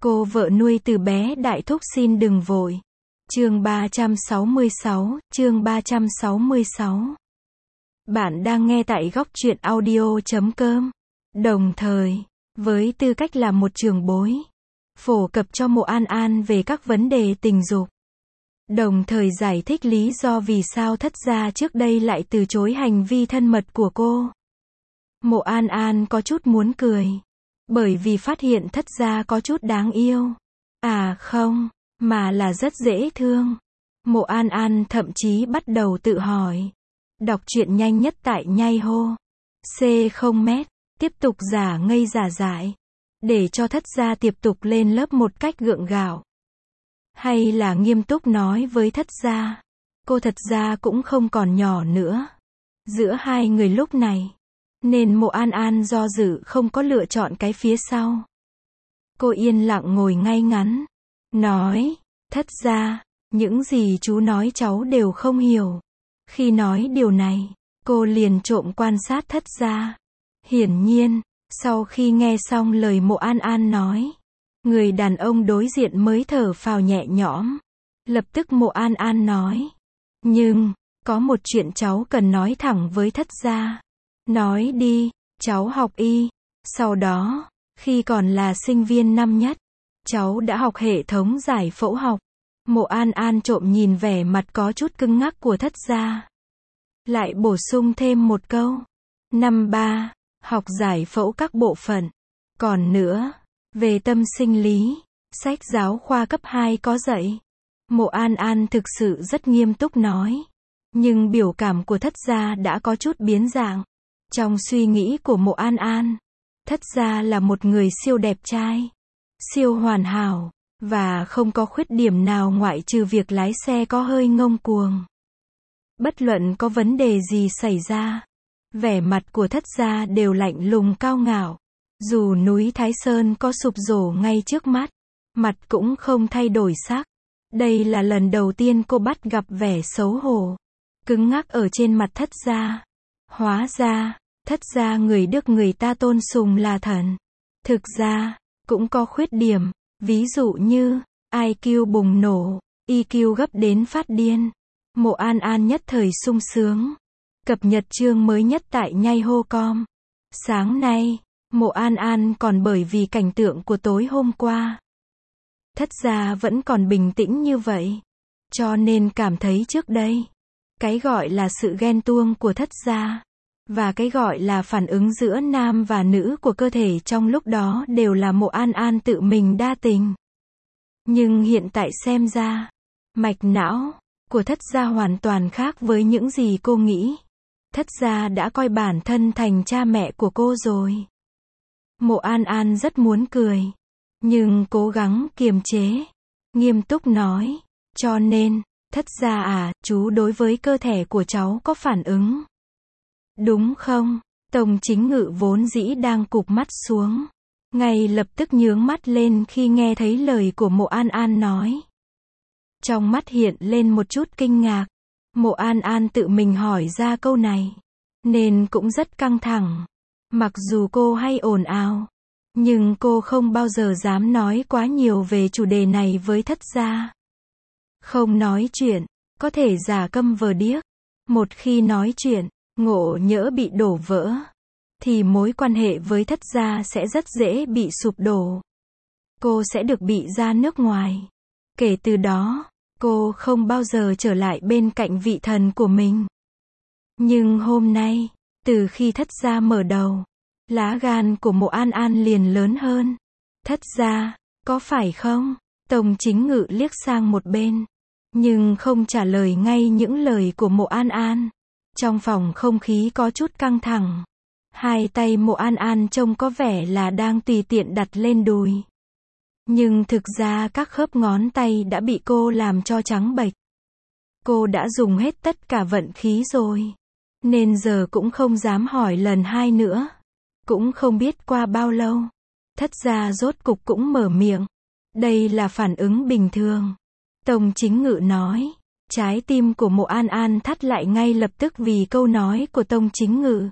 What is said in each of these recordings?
Cô vợ nuôi từ bé đại thúc xin đừng vội. Chương 366, chương 366. Bạn đang nghe tại góc truyện audio.com. Đồng thời, với tư cách là một trưởng bối, phổ cập cho Mộ An An về các vấn đề tình dục. Đồng thời giải thích lý do vì sao Thất gia trước đây lại từ chối hành vi thân mật của cô. Mộ An An có chút muốn cười. Bởi vì phát hiện Thất gia có chút đáng yêu. À không, mà là rất dễ thương. Mộ An An thậm chí bắt đầu tự hỏi. Đọc truyện nhanh nhất tại nhai hô. C0m, tiếp tục giả ngây giả dại. Để cho Thất gia tiếp tục lên lớp một cách gượng gạo. Hay là nghiêm túc nói với Thất gia. Cô thật ra cũng không còn nhỏ nữa. Giữa hai người lúc này. Nên Mộ An An do dự không có lựa chọn cái phía sau. Cô yên lặng ngồi ngay ngắn. Nói, Thất gia, những gì chú nói cháu đều không hiểu. Khi nói điều này, cô liền trộm quan sát Thất gia. Hiển nhiên, sau khi nghe xong lời Mộ An An nói, người đàn ông đối diện mới thở phào nhẹ nhõm. Lập tức Mộ An An nói. Nhưng, có một chuyện cháu cần nói thẳng với Thất gia. Nói đi, cháu học y. Sau đó, khi còn là sinh viên năm nhất, cháu đã học hệ thống giải phẫu học. Mộ An An trộm nhìn vẻ mặt có chút cứng ngắc của Thất gia. Lại bổ sung thêm một câu. Năm 3, học giải phẫu các bộ phận. Còn nữa, về tâm sinh lý, sách giáo khoa cấp 2 có dạy. Mộ An An thực sự rất nghiêm túc nói. Nhưng biểu cảm của Thất gia đã có chút biến dạng. Trong suy nghĩ của Mộ An An, Thất gia là một người siêu đẹp trai, siêu hoàn hảo, và không có khuyết điểm nào ngoại trừ việc lái xe có hơi ngông cuồng. Bất luận có vấn đề gì xảy ra, vẻ mặt của Thất gia đều lạnh lùng cao ngạo. Dù núi Thái Sơn có sụp đổ ngay trước mắt, mặt cũng không thay đổi sắc. Đây là lần đầu tiên cô bắt gặp vẻ xấu hổ, cứng ngắc ở trên mặt Thất gia. Hóa ra, Thất gia người Đức người ta tôn sùng là thần. Thực ra, cũng có khuyết điểm, ví dụ như, IQ bùng nổ, EQ gấp đến phát điên. Mộ An An nhất thời sung sướng. Cập nhật chương mới nhất tại nhai hô.com. Sáng nay, Mộ An An còn bởi vì cảnh tượng của tối hôm qua. Thất gia vẫn còn bình tĩnh như vậy. Cho nên cảm thấy trước đây, cái gọi là sự ghen tuông của Thất gia, và cái gọi là phản ứng giữa nam và nữ của cơ thể trong lúc đó đều là Mộ An An tự mình đa tình. Nhưng hiện tại xem ra, mạch não của Thất gia hoàn toàn khác với những gì cô nghĩ. Thất gia đã coi bản thân thành cha mẹ của cô rồi. Mộ An An rất muốn cười, nhưng cố gắng kiềm chế, nghiêm túc nói, cho nên, Thất gia à, chú đối với cơ thể của cháu có phản ứng. Đúng không? Tông Chính Ngự vốn dĩ đang cụp mắt xuống, ngay lập tức nhướng mắt lên khi nghe thấy lời của Mộ An An nói. Trong mắt hiện lên một chút kinh ngạc. Mộ An An tự mình hỏi ra câu này, nên cũng rất căng thẳng. Mặc dù cô hay ồn ào, nhưng cô không bao giờ dám nói quá nhiều về chủ đề này với Thất gia. Không nói chuyện, có thể giả câm vờ điếc. Một khi nói chuyện, ngộ nhỡ bị đổ vỡ, thì mối quan hệ với Thất gia sẽ rất dễ bị sụp đổ. Cô sẽ được bị ra nước ngoài. Kể từ đó, cô không bao giờ trở lại bên cạnh vị thần của mình. Nhưng hôm nay, từ khi Thất gia mở đầu, lá gan của Mộ An An liền lớn hơn. Thất gia, có phải không? Tông Chính Ngự liếc sang một bên, nhưng không trả lời ngay những lời của Mộ An An. Trong phòng không khí có chút căng thẳng. Hai tay Mộ An An trông có vẻ là đang tùy tiện đặt lên đùi. Nhưng thực ra các khớp ngón tay đã bị cô làm cho trắng bệch. Cô đã dùng hết tất cả vận khí rồi, nên giờ cũng không dám hỏi lần hai nữa. Cũng không biết qua bao lâu, Thất gia rốt cục cũng mở miệng. Đây là phản ứng bình thường. Tông Chính Ngự nói. Trái tim của Mộ An An thắt lại ngay lập tức vì câu nói của Tông Chính Ngự.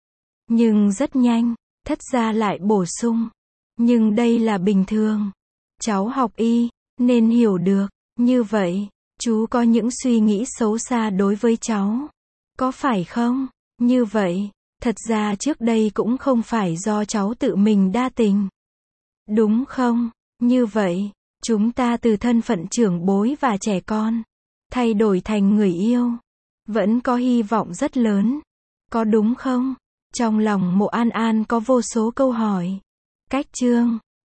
Nhưng rất nhanh, Thất gia lại bổ sung. Nhưng đây là bình thường. Cháu học y, nên hiểu được. Như vậy, chú có những suy nghĩ xấu xa đối với cháu. Có phải không? Như vậy, thật ra trước đây cũng không phải do cháu tự mình đa tình. Đúng không? Như vậy, chúng ta từ thân phận trưởng bối và trẻ con, thay đổi thành người yêu. Vẫn có hy vọng rất lớn. Có đúng không? Trong lòng Mộ An An có vô số câu hỏi. Cách chương